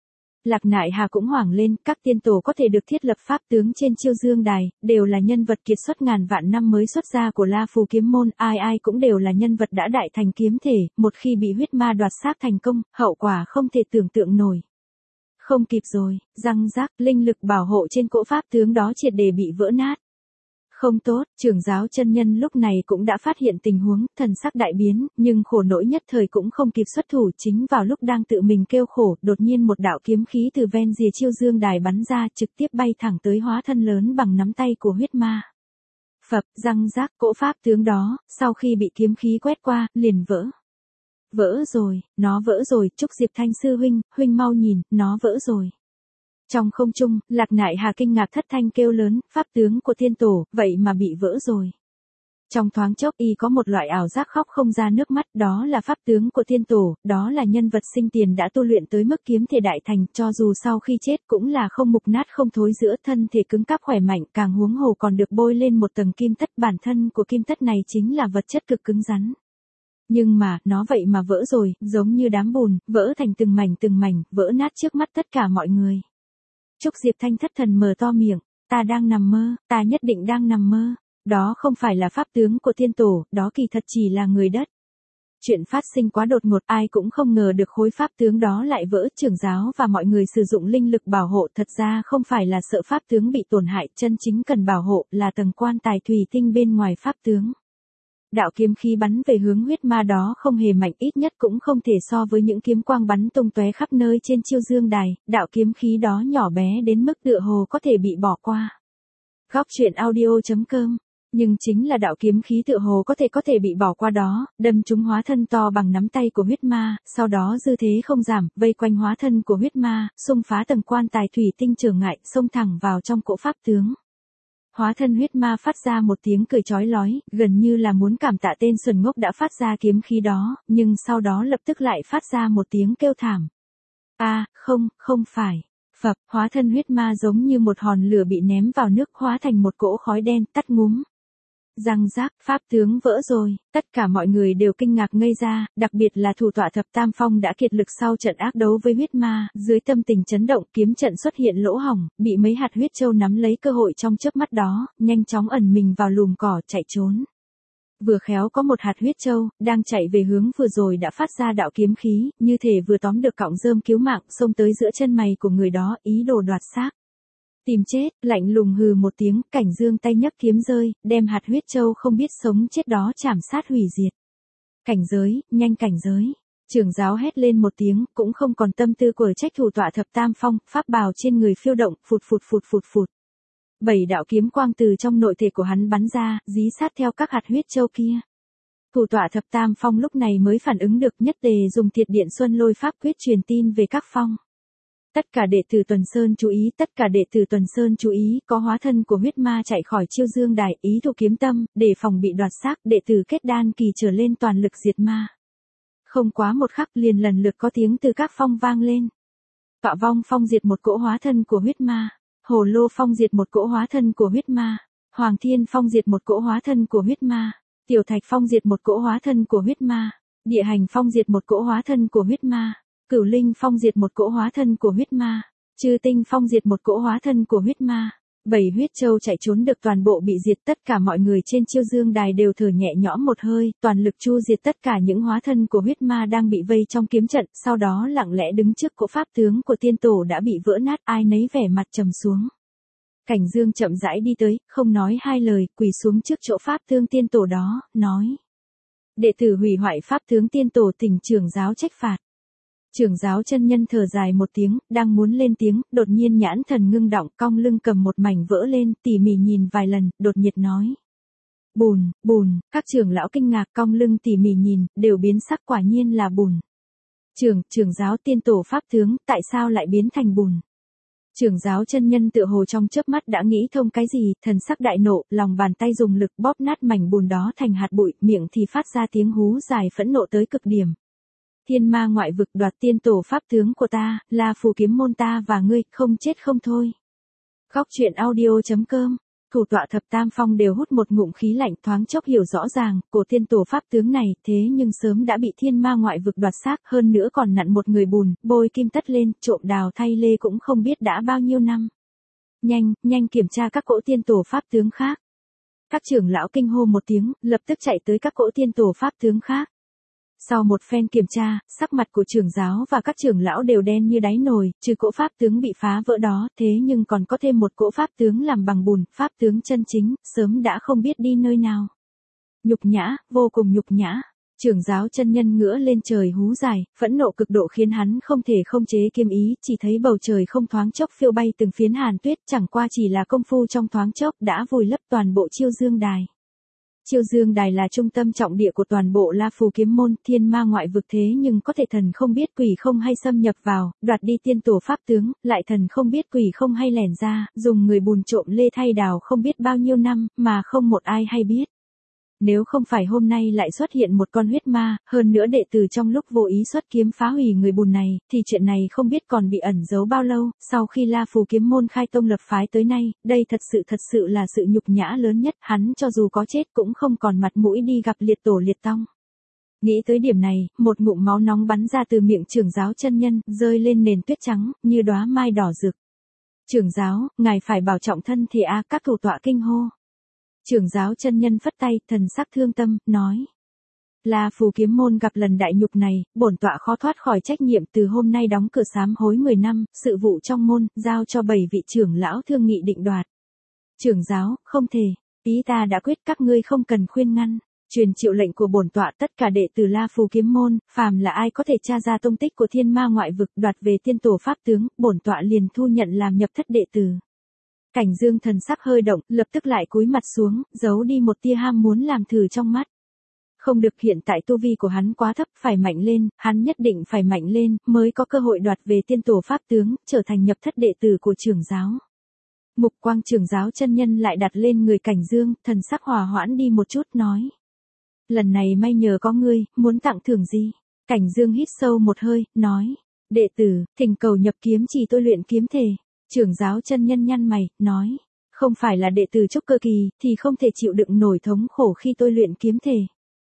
Lạc Nại Hà cũng hoảng lên, các tiên tổ có thể được thiết lập pháp tướng trên Chiêu Dương Đài, đều là nhân vật kiệt xuất ngàn vạn năm mới xuất ra của La Phù kiếm môn, ai ai cũng đều là nhân vật đã đại thành kiếm thể, một khi bị huyết ma đoạt xác thành công, hậu quả không thể tưởng tượng nổi. Không kịp rồi, răng rác, linh lực bảo hộ trên cỗ pháp tướng đó triệt để bị vỡ nát. Không tốt, trưởng giáo chân nhân lúc này cũng đã phát hiện tình huống, thần sắc đại biến, nhưng khổ nỗi nhất thời cũng không kịp xuất thủ, chính vào lúc đang tự mình kêu khổ, đột nhiên một đạo kiếm khí từ ven rìa Chiêu Dương Đài bắn ra, trực tiếp bay thẳng tới hóa thân lớn bằng nắm tay của huyết ma. Phập, răng rác, cỗ pháp tướng đó, sau khi bị kiếm khí quét qua, liền vỡ. Vỡ rồi, nó vỡ rồi, Trúc Diệp Thanh sư huynh, huynh mau nhìn, nó vỡ rồi. Trong không trung, Lạc Nại Hà kinh ngạc thất thanh kêu lớn, pháp tướng của tiên tổ, vậy mà bị vỡ rồi. Trong thoáng chốc y có một loại ảo giác khóc không ra nước mắt, đó là pháp tướng của tiên tổ, đó là nhân vật sinh tiền đã tu luyện tới mức kiếm thể đại thành, cho dù sau khi chết cũng là không mục nát không thối rữa, thân thể cứng cáp khỏe mạnh, càng huống hồ còn được bôi lên một tầng kim tất, bản thân của kim tất này chính là vật chất cực cứng rắn. Nhưng mà, nó vậy mà vỡ rồi, giống như đám bùn, vỡ thành từng mảnh từng mảnh, vỡ nát trước mắt tất cả mọi người. Trúc Diệp Thanh thất thần mở to miệng, ta đang nằm mơ, ta nhất định đang nằm mơ, đó không phải là pháp tướng của tiên tổ, đó kỳ thật chỉ là người đất. Chuyện phát sinh quá đột ngột, ai cũng không ngờ được khối pháp tướng đó lại vỡ, trưởng giáo và mọi người sử dụng linh lực bảo hộ, thật ra không phải là sợ pháp tướng bị tổn hại, chân chính cần bảo hộ là tầng quan tài thủy tinh bên ngoài pháp tướng. Đạo kiếm khí bắn về hướng huyết ma đó không hề mạnh, ít nhất cũng không thể so với những kiếm quang bắn tung tóe khắp nơi trên Chiêu Dương Đài, đạo kiếm khí đó nhỏ bé đến mức tựa hồ có thể bị bỏ qua. Góc truyện audio chấm com Nhưng chính là đạo kiếm khí tựa hồ có thể có thể bị bỏ qua đó, đâm trúng hóa thân to bằng nắm tay của huyết ma, sau đó dư thế không giảm, vây quanh hóa thân của huyết ma, xung phá tầng quan tài thủy tinh trở ngại, xông thẳng vào trong cỗ pháp tướng. Hóa thân huyết ma phát ra một tiếng cười chói lói, gần như là muốn cảm tạ tên xuẩn ngốc đã phát ra kiếm khí đó, nhưng sau đó lập tức lại phát ra một tiếng kêu thảm. A, à, không, không phải. Phập, hóa thân huyết ma giống như một hòn lửa bị ném vào nước hóa thành một cỗ khói đen tắt ngúm. Răng rác, pháp tướng vỡ rồi, tất cả mọi người đều kinh ngạc ngây ra, đặc biệt là thủ tọa thập tam phong đã kiệt lực sau trận ác đấu với huyết ma, dưới tâm tình chấn động kiếm trận xuất hiện lỗ hổng, bị mấy hạt huyết châu nắm lấy cơ hội trong chớp mắt đó, nhanh chóng ẩn mình vào lùm cỏ chạy trốn. Vừa khéo có một hạt huyết châu, đang chạy về hướng vừa rồi đã phát ra đạo kiếm khí, như thể vừa tóm được cọng rơm cứu mạng, xông tới giữa chân mày của người đó, ý đồ đoạt xác. Tìm chết, lạnh lùng hừ một tiếng, Cảnh Dương tay nhấc kiếm rơi, đem hạt huyết châu không biết sống chết đó chảm sát hủy diệt. Cảnh giới, nhanh cảnh giới. Trưởng giáo hét lên một tiếng, cũng không còn tâm tư của trách thủ tọa thập tam phong, pháp bào trên người phiêu động, phụt phụt phụt phụt phụt. Bảy đạo kiếm quang từ trong nội thể của hắn bắn ra, dí sát theo các hạt huyết châu kia. Thủ tọa thập tam phong lúc này mới phản ứng được, nhất tề dùng thiệt điện xuân lôi pháp quyết truyền tin về các phong. Tất cả đệ tử Tuần Sơn chú ý, tất cả đệ tử Tuần Sơn chú ý, có hóa thân của huyết ma chạy khỏi Chiêu Dương Đài, ý thủ kiếm tâm, để phòng bị đoạt xác, đệ tử kết đan kỳ trở lên toàn lực diệt ma. Không quá một khắc liền lần lượt có tiếng từ các phong vang lên. Tọa Vong Phong diệt một cỗ hóa thân của huyết ma, Hồ Lô Phong diệt một cỗ hóa thân của huyết ma, Hoàng Thiên Phong diệt một cỗ hóa thân của huyết ma, Tiểu Thạch Phong diệt một cỗ hóa thân của huyết ma, Địa Hành Phong diệt một cỗ hóa thân của huyết ma. Cửu Linh Phong diệt một cỗ hóa thân của huyết ma, Chư Tinh Phong diệt một cỗ hóa thân của huyết ma, bảy huyết châu chạy trốn được toàn bộ bị diệt, tất cả mọi người trên Chiêu Dương Đài đều thở nhẹ nhõm một hơi, toàn lực chu diệt tất cả những hóa thân của huyết ma đang bị vây trong kiếm trận, sau đó lặng lẽ đứng trước cỗ pháp tướng của tiên tổ đã bị vỡ nát, ai nấy vẻ mặt trầm xuống. Cảnh Dương chậm rãi đi tới, không nói hai lời, quỳ xuống trước chỗ pháp tướng tiên tổ đó, nói: đệ tử hủy hoại pháp tướng tiên tổ, thỉnh trưởng giáo trách phạt. Trưởng giáo chân nhân thở dài một tiếng, đang muốn lên tiếng, đột nhiên nhãn thần ngưng động, cong lưng cầm một mảnh vỡ lên, tỉ mỉ nhìn vài lần, đột nhiệt nói: bùn, bùn. Các trưởng lão kinh ngạc, cong lưng tỉ mỉ nhìn, đều biến sắc, quả nhiên là bùn. Trưởng, trưởng giáo tiên tổ pháp tướng, tại sao lại biến thành bùn? Trưởng giáo chân nhân tựa hồ trong chớp mắt đã nghĩ thông cái gì, thần sắc đại nộ, lòng bàn tay dùng lực bóp nát mảnh bùn đó thành hạt bụi, miệng thì phát ra tiếng hú dài phẫn nộ tới cực điểm. Thiên ma ngoại vực đoạt tiên tổ pháp tướng của ta, là phù kiếm môn ta và ngươi, không chết không thôi. Góc truyện audio chấm com. Thủ tọa thập tam phong đều hút một ngụm khí lạnh, thoáng chốc hiểu rõ ràng, cổ tiên tổ pháp tướng này, thế nhưng sớm đã bị thiên ma ngoại vực đoạt xác, hơn nữa còn nặn một người bùn, bôi kim tất lên, trộm đào thay lê cũng không biết đã bao nhiêu năm. Nhanh, nhanh kiểm tra các cỗ tiên tổ pháp tướng khác. Các trưởng lão kinh hô một tiếng, lập tức chạy tới các cỗ tiên tổ pháp tướng khác. Sau một phen kiểm tra, sắc mặt của trưởng giáo và các trưởng lão đều đen như đáy nồi, trừ cỗ pháp tướng bị phá vỡ đó, thế nhưng còn có thêm một cỗ pháp tướng làm bằng bùn, pháp tướng chân chính, sớm đã không biết đi nơi nào. Nhục nhã, vô cùng nhục nhã. Trưởng giáo chân nhân ngửa lên trời hú dài, phẫn nộ cực độ khiến hắn không thể không chế kiêm ý, chỉ thấy bầu trời không thoáng chốc phiêu bay từng phiến hàn tuyết, chẳng qua chỉ là công phu trong thoáng chốc đã vùi lấp toàn bộ Chiêu Dương Đài. Chiêu Dương Đài là trung tâm trọng địa của toàn bộ La Phù kiếm môn, thiên ma ngoại vực, thế nhưng có thể thần không biết quỷ không hay xâm nhập vào, đoạt đi tiên tổ pháp tướng, lại thần không biết quỷ không hay lẻn ra, dùng người bùn trộm lê thay đào không biết bao nhiêu năm, mà không một ai hay biết. Nếu không phải hôm nay lại xuất hiện một con huyết ma, hơn nữa đệ tử trong lúc vô ý xuất kiếm phá hủy người bùn này, thì chuyện này không biết còn bị ẩn giấu bao lâu, sau khi La Phù kiếm môn khai tông lập phái tới nay, đây thật sự thật sự là sự nhục nhã lớn nhất, hắn cho dù có chết cũng không còn mặt mũi đi gặp liệt tổ liệt tông. Nghĩ tới điểm này, một ngụm máu nóng bắn ra từ miệng trưởng giáo chân nhân, rơi lên nền tuyết trắng, như đóa mai đỏ rực. Trưởng giáo, ngài phải bảo trọng thân thể a, các thủ tọa kinh hô. Trưởng giáo chân nhân phất tay, thần sắc thương tâm, nói: La Phù kiếm môn gặp lần đại nhục này, bổn tọa khó thoát khỏi trách nhiệm, từ hôm nay đóng cửa sám hối mười năm, sự vụ trong môn, giao cho bảy vị trưởng lão thương nghị định đoạt. Trưởng giáo, không thể, ý ta đã quyết, các ngươi không cần khuyên ngăn. Truyền triệu lệnh của bổn tọa, tất cả đệ tử La Phù kiếm môn, phàm là ai có thể tra ra tung tích của thiên ma ngoại vực, đoạt về tiên tổ pháp tướng, bổn tọa liền thu nhận làm nhập thất đệ tử. Cảnh Dương thần sắc hơi động, lập tức lại cúi mặt xuống, giấu đi một tia ham muốn làm thử trong mắt. Không được, hiện tại tu vi của hắn quá thấp, phải mạnh lên, hắn nhất định phải mạnh lên, mới có cơ hội đoạt về tiên tổ pháp tướng, trở thành nhập thất đệ tử của trưởng giáo. Mục quang trưởng giáo chân nhân lại đặt lên người Cảnh Dương, thần sắc hòa hoãn đi một chút nói. Lần này may nhờ có ngươi, muốn tặng thưởng gì? Cảnh Dương hít sâu một hơi, nói. Đệ tử, thỉnh cầu nhập kiếm chỉ tôi luyện kiếm thể. Trưởng giáo chân nhân nhăn mày, nói. Không phải là đệ tử trúc cơ kỳ, thì không thể chịu đựng nổi thống khổ khi tôi luyện kiếm thể.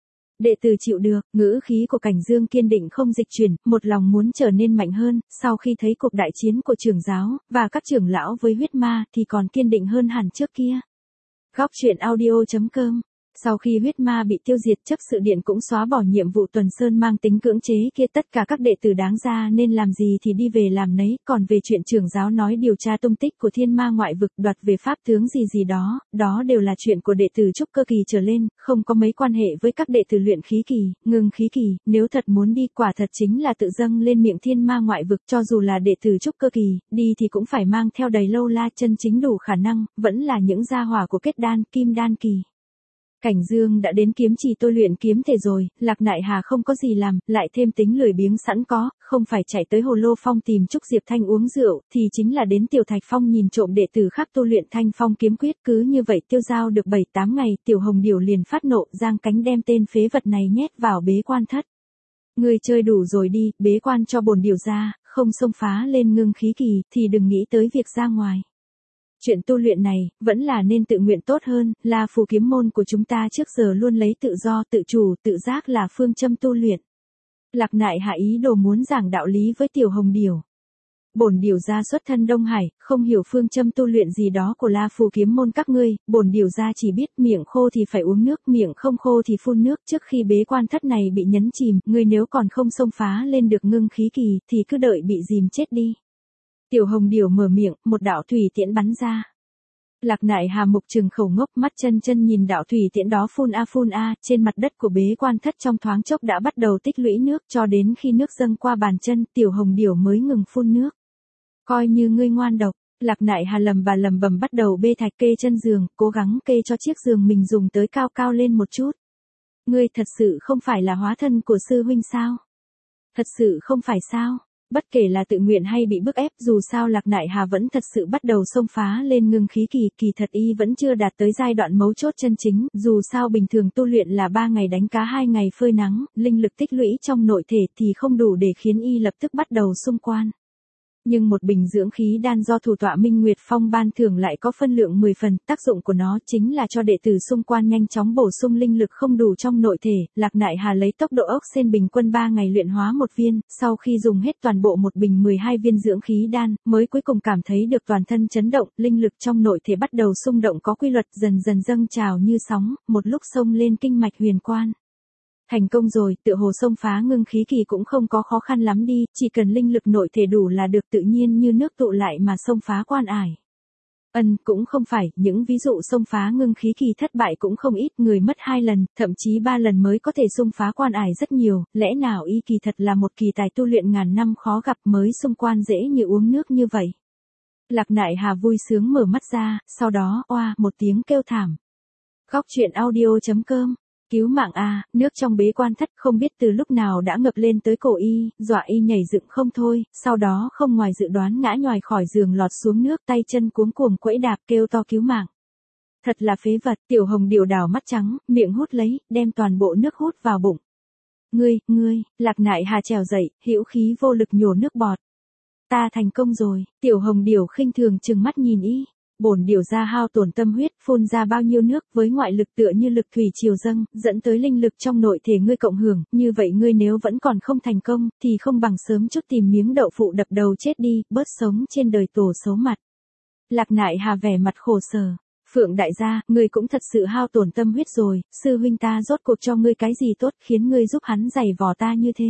Đệ tử chịu được, ngữ khí của Cảnh Dương kiên định không dịch chuyển, một lòng muốn trở nên mạnh hơn, sau khi thấy cuộc đại chiến của trưởng giáo, và các trưởng lão với huyết ma, thì còn kiên định hơn hẳn trước kia. Góc truyện audio chấm com. Sau khi huyết ma bị tiêu diệt, chấp sự điện cũng xóa bỏ nhiệm vụ tuần sơn mang tính cưỡng chế kia, tất cả các đệ tử đáng ra nên làm gì thì đi về làm nấy, còn về chuyện trưởng giáo nói điều tra tung tích của thiên ma ngoại vực, đoạt về pháp tướng gì gì đó, đó đều là chuyện của đệ tử trúc cơ kỳ trở lên, không có mấy quan hệ với các đệ tử luyện khí kỳ, ngưng khí kỳ, nếu thật muốn đi quả thật chính là tự dâng lên miệng thiên ma ngoại vực, cho dù là đệ tử trúc cơ kỳ, đi thì cũng phải mang theo đầy lâu la, chân chính đủ khả năng, vẫn là những gia hỏa của kết đan, kim đan kỳ. Cảnh Dương đã đến kiếm chỉ tôi luyện kiếm thể rồi, Lạc Nại Hà không có gì làm, lại thêm tính lười biếng sẵn có, không phải chạy tới Hồ Lô Phong tìm Trúc Diệp Thanh uống rượu, thì chính là đến Tiểu Thạch Phong nhìn trộm đệ tử khác tu luyện Thanh Phong kiếm quyết. Cứ như vậy tiêu giao được bảy tám ngày, Tiểu Hồng Điểu liền phát nộ, giang cánh đem tên phế vật này nhét vào bế quan thất. Ngươi chơi đủ rồi đi, bế quan cho bổn điểu ra, không xông phá lên ngưng khí kỳ, thì đừng nghĩ tới việc ra ngoài. Chuyện tu luyện này, vẫn là nên tự nguyện tốt hơn, là phù kiếm môn của chúng ta trước giờ luôn lấy tự do, tự chủ, tự giác là phương châm tu luyện. Lạc Nại hạ ý đồ muốn giảng đạo lý với Tiểu Hồng Điểu. Bổn điểu gia xuất thân Đông Hải, không hiểu phương châm tu luyện gì đó của La Phù kiếm môn các ngươi, bổn điểu gia chỉ biết miệng khô thì phải uống nước, miệng không khô thì phun nước. Trước khi bế quan thất này bị nhấn chìm, ngươi nếu còn không xông phá lên được ngưng khí kỳ, thì cứ đợi bị dìm chết đi. Tiểu Hồng Điểu mở miệng, một đạo thủy tiễn bắn ra. Lạc Nại Hà mục trừng khẩu ngốc, mắt chân chân nhìn đạo thủy tiễn đó phun a phun a, trên mặt đất của bế quan thất trong thoáng chốc đã bắt đầu tích lũy nước, cho đến khi nước dâng qua bàn chân, Tiểu Hồng Điểu mới ngừng phun nước. Coi như ngươi ngoan độc. Lạc Nại Hà lầm bà lầm bầm bắt đầu bê thạch kê chân giường, cố gắng kê cho chiếc giường mình dùng tới cao cao lên một chút. Ngươi thật sự không phải là hóa thân của sư huynh sao? Thật sự không phải sao? Bất kể là tự nguyện hay bị bức ép, dù sao Lạc Nại Hà vẫn thật sự bắt đầu xông phá lên ngưng khí kỳ, kỳ thật y vẫn chưa đạt tới giai đoạn mấu chốt chân chính, dù sao bình thường tu luyện là ba ngày đánh cá hai ngày phơi nắng, linh lực tích lũy trong nội thể thì không đủ để khiến y lập tức bắt đầu xung quan. Nhưng một bình dưỡng khí đan do thủ tọa Minh Nguyệt Phong ban thưởng lại có phân lượng mười phần, tác dụng của nó chính là cho đệ tử xung quan nhanh chóng bổ sung linh lực không đủ trong nội thể. Lạc Nại Hà lấy tốc độ ốc sên bình quân ba ngày luyện hóa một viên, sau khi dùng hết toàn bộ một bình mười hai viên dưỡng khí đan, mới cuối cùng cảm thấy được toàn thân chấn động, linh lực trong nội thể bắt đầu xung động có quy luật, dần dần dâng trào như sóng, một lúc xông lên kinh mạch huyền quan. Thành công rồi, tựa hồ xông phá ngưng khí kỳ cũng không có khó khăn lắm đi, chỉ cần linh lực nội thể đủ là được, tự nhiên như nước tụ lại mà xông phá quan ải. Ân, cũng không phải, những ví dụ xông phá ngưng khí kỳ thất bại cũng không ít, người mất hai lần, thậm chí ba lần mới có thể xông phá quan ải rất nhiều, lẽ nào y kỳ thật là một kỳ tài tu luyện ngàn năm khó gặp mới xung quan dễ như uống nước như vậy. Lạc Nại Hà vui sướng mở mắt ra, sau đó, oa, một tiếng kêu thảm. Góc truyện audio chấm com. Cứu mạng a, nước trong bế quan thất không biết từ lúc nào đã ngập lên tới cổ y, dọa y nhảy dựng không thôi, sau đó không ngoài dự đoán ngã nhòi khỏi giường lọt xuống nước, tay chân cuống cuồng quẫy đạp kêu to cứu mạng. Thật là phế vật. Tiểu Hồng Điểu đảo mắt trắng, miệng hút lấy, đem toàn bộ nước hút vào bụng. Ngươi, ngươi, Lạc Nại Hà trèo dậy, hữu khí vô lực nhổ nước bọt. Ta thành công rồi. Tiểu Hồng Điểu khinh thường trừng mắt nhìn y. Bổn điểu ra hao tổn tâm huyết, phun ra bao nhiêu nước, với ngoại lực tựa như lực thủy triều dâng, dẫn tới linh lực trong nội thể ngươi cộng hưởng, như vậy ngươi nếu vẫn còn không thành công, thì không bằng sớm chút tìm miếng đậu phụ đập đầu chết đi, bớt sống trên đời tổ xấu mặt. Lạc Nại Hà vẻ mặt khổ sở. Phượng đại gia, ngươi cũng thật sự hao tổn tâm huyết rồi, sư huynh ta rốt cuộc cho ngươi cái gì tốt khiến ngươi giúp hắn giày vò ta như thế.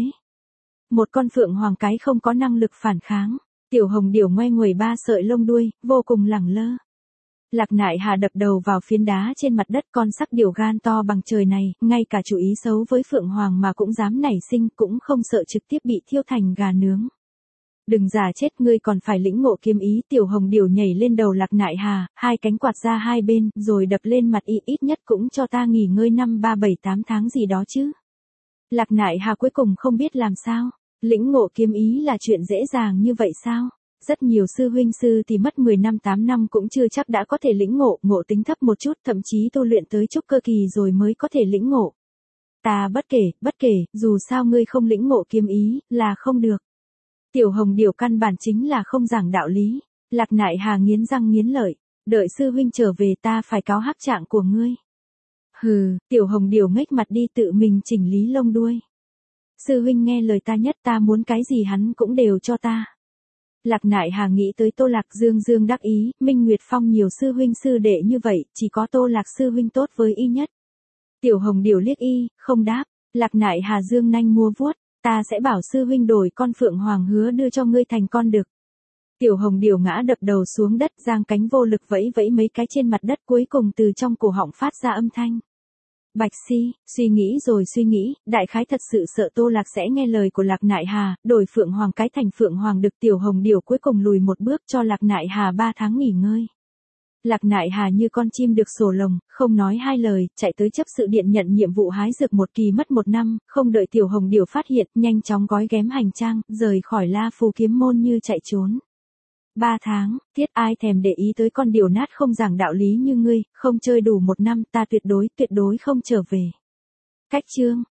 Một con phượng hoàng cái không có năng lực phản kháng. Tiểu Hồng Điểu ngoe nguẩy ba sợi lông đuôi, vô cùng lẳng lơ. Lạc Nại Hà đập đầu vào phiến đá trên mặt đất, con sắc điểu gan to bằng trời này, ngay cả chủ ý xấu với Phượng Hoàng mà cũng dám nảy sinh, cũng không sợ trực tiếp bị thiêu thành gà nướng. Đừng giả chết, ngươi còn phải lĩnh ngộ kiếm ý. Tiểu Hồng Điểu nhảy lên đầu Lạc Nại Hà, hai cánh quạt ra hai bên, rồi đập lên mặt y, ít nhất cũng cho ta nghỉ ngơi năm ba bảy tám tháng gì đó chứ. Lạc Nại Hà cuối cùng không biết làm sao. Lĩnh ngộ kiếm ý là chuyện dễ dàng như vậy sao? Rất nhiều sư huynh sư thì mất mười năm tám năm cũng chưa chắc đã có thể lĩnh ngộ, ngộ tính thấp một chút, thậm chí tu luyện tới trúc cơ kỳ rồi mới có thể lĩnh ngộ. Ta bất kể, bất kể, dù sao ngươi không lĩnh ngộ kiếm ý, là không được. Tiểu Hồng Điểu căn bản chính là không giảng đạo lý. Lạc Nại Hà nghiến răng nghiến lợi, đợi sư huynh trở về ta phải cáo hắc trạng của ngươi. Hừ, Tiểu Hồng Điểu nghếch mặt đi tự mình chỉnh lý lông đuôi. Sư huynh nghe lời ta nhất, ta muốn cái gì hắn cũng đều cho ta. Lạc Nại Hà nghĩ tới Tô Lạc, dương dương đắc ý, Minh Nguyệt Phong nhiều sư huynh sư đệ như vậy, chỉ có Tô Lạc sư huynh tốt với y nhất. Tiểu Hồng Điểu liếc y, không đáp. Lạc Nại Hà dương nanh múa vuốt, ta sẽ bảo sư huynh đổi con phượng hoàng hứa đưa cho ngươi thành con đực. Tiểu Hồng Điểu ngã đập đầu xuống đất, giang cánh vô lực vẫy vẫy mấy cái trên mặt đất, cuối cùng từ trong cổ họng phát ra âm thanh. Bạch Si, suy nghĩ rồi suy nghĩ, đại khái thật sự sợ Tô Lạc sẽ nghe lời của Lạc Nại Hà, đổi phượng hoàng cái thành phượng hoàng đực. Tiểu Hồng Điểu cuối cùng lùi một bước cho Lạc Nại Hà ba tháng nghỉ ngơi. Lạc Nại Hà như con chim được sổ lồng, không nói hai lời, chạy tới chấp sự điện nhận nhiệm vụ hái dược một kỳ mất một năm, không đợi Tiểu Hồng Điểu phát hiện, nhanh chóng gói ghém hành trang, rời khỏi La Phù kiếm môn như chạy trốn. Ba tháng, tiết ai thèm để ý tới con điều nát không giảng đạo lý như ngươi, không chơi đủ một năm, ta tuyệt đối, tuyệt đối không trở về. Cách chương.